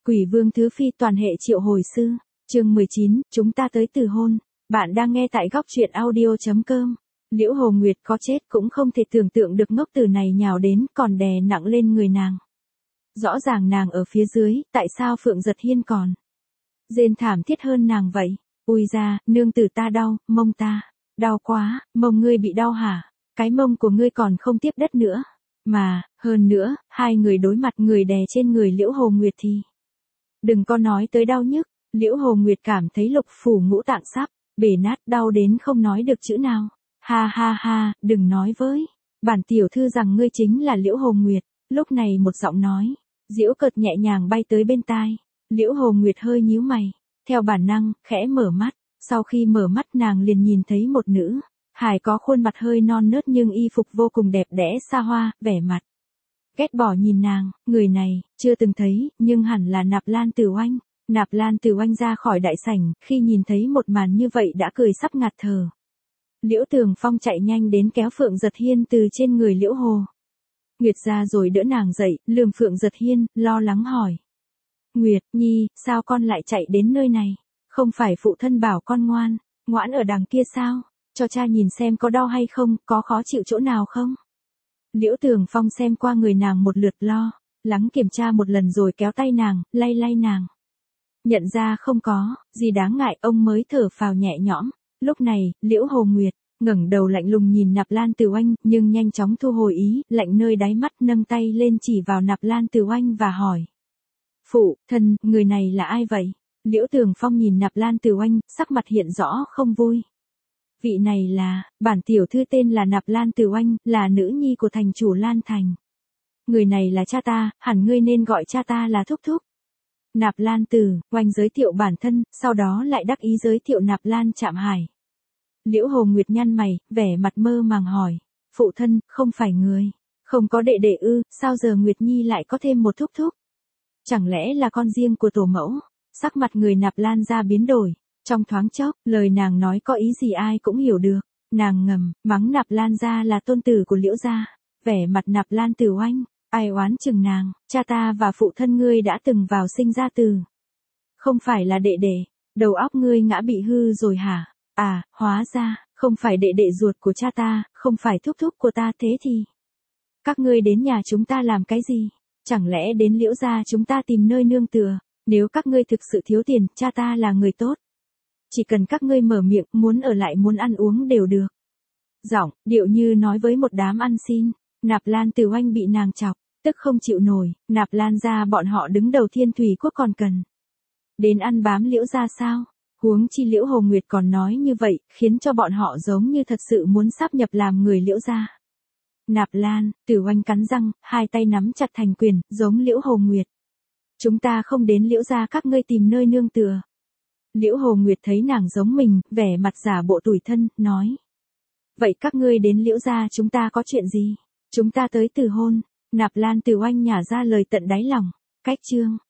Quỷ vương thứ phi toàn hệ triệu hồi sư. Chương 19, chúng ta tới từ hôn. Bạn đang nghe tại góc truyện audio.com. Liễu Hồ Nguyệt có chết cũng không thể tưởng tượng được ngốc tử này nhào đến còn đè nặng lên người nàng. Rõ ràng nàng ở phía dưới, tại sao Phượng Giật Hiên còn rên thảm thiết hơn nàng vậy? Ui ra, nương tử ta đau, mông ta. Đau quá, mông ngươi bị đau hả? Cái mông của ngươi còn không tiếp đất nữa. Mà, hơn nữa, hai người đối mặt, người đè trên người Liễu Hồ Nguyệt thì đừng có nói tới đau nhức. Liễu Hồ Nguyệt cảm thấy lục phủ ngũ tạng sắp bể nát, đau đến không nói được chữ nào. Ha ha ha, đừng nói với bản tiểu thư rằng ngươi chính là Liễu Hồ Nguyệt. Lúc này một giọng nói giễu cợt nhẹ nhàng bay tới bên tai. Liễu Hồ Nguyệt hơi nhíu mày, theo bản năng khẽ mở mắt. Sau khi mở mắt nàng liền nhìn thấy một nữ hài có khuôn mặt hơi non nớt nhưng y phục vô cùng đẹp đẽ xa hoa, vẻ mặt ghét bỏ nhìn nàng. Người này chưa từng thấy, nhưng hẳn là Nạp Lan Tử Oanh. Nạp Lan Tử Oanh ra khỏi đại sảnh, khi nhìn thấy một màn như vậy đã cười sắp ngạt thở. Liễu Tường Phong chạy nhanh đến kéo Phượng Giật Hiên từ trên người Liễu Hồ Nguyệt ra rồi đỡ nàng dậy, lườm Phượng Giật Hiên, lo lắng hỏi. Nguyệt Nhi, sao con lại chạy đến nơi này? Không phải phụ thân bảo con ngoãn ở đằng kia sao? Cho cha nhìn xem có đau hay không, có khó chịu chỗ nào không? Liễu Tường Phong xem qua người nàng một lượt, lo lắng kiểm tra một lần rồi kéo tay nàng, lay lay nàng. Nhận ra không có gì đáng ngại, ông mới thở phào nhẹ nhõm. Lúc này, Liễu Hồ Nguyệt ngẩng đầu lạnh lùng nhìn Nạp Lan Tử Oanh, nhưng nhanh chóng thu hồi ý, lạnh nơi đáy mắt, nâng tay lên chỉ vào Nạp Lan Tử Oanh và hỏi. Phụ thân, người này là ai vậy? Liễu Tường Phong nhìn Nạp Lan Tử Oanh, sắc mặt hiện rõ không vui. Vị này là, bản tiểu thư tên là Nạp Lan Tử Oanh, là nữ nhi của thành chủ Lan Thành. Người này là cha ta, hẳn ngươi nên gọi cha ta là thúc thúc. Nạp Lan Tử Oanh giới thiệu bản thân, sau đó lại đắc ý giới thiệu Nạp Lan Trạm Hải. Liễu Hồ Nguyệt nhăn mày, vẻ mặt mơ màng hỏi. Phụ thân, không phải người không có đệ đệ ư, sao giờ Nguyệt Nhi lại có thêm một thúc thúc? Chẳng lẽ là con riêng của tổ mẫu? Sắc mặt người Nạp Lan ra biến đổi. Trong thoáng chốc, lời nàng nói có ý gì ai cũng hiểu được. Nàng ngầm mắng Nạp Lan ra là tôn tử của Liễu gia. Vẻ mặt Nạp Lan Tử Oanh ai oán chừng nàng. Cha ta và phụ thân ngươi đã từng vào sinh ra từ. Không phải là đệ đệ. Đầu óc ngươi ngã bị hư rồi hả? À, hóa ra không phải đệ đệ ruột của cha ta, không phải thúc thúc của ta, thế thì các ngươi đến nhà chúng ta làm cái gì? Chẳng lẽ đến Liễu gia chúng ta tìm nơi nương tựa? Nếu các ngươi thực sự thiếu tiền, cha ta là người tốt. Chỉ cần các ngươi mở miệng, muốn ở lại muốn ăn uống đều được. Giọng, điệu như nói với một đám ăn xin. Nạp Lan Tử Oanh bị nàng chọc, tức không chịu nổi. Nạp Lan gia bọn họ đứng đầu Thiên Thủy Quốc còn cần đến ăn bám Liễu gia sao? Huống chi Liễu Hồ Nguyệt còn nói như vậy, khiến cho bọn họ giống như thật sự muốn sáp nhập làm người Liễu gia. Nạp Lan Tử Oanh cắn răng, hai tay nắm chặt thành quyền, giống Liễu Hồ Nguyệt. Chúng ta không đến Liễu gia các ngươi tìm nơi nương tựa. Liễu Hồ Nguyệt thấy nàng giống mình, vẻ mặt giả bộ tủi thân, nói. Vậy các ngươi đến Liễu gia chúng ta có chuyện gì? Chúng ta tới từ hôn. Nạp Lan Tử Oanh nhả ra lời tận đáy lòng. Cách chương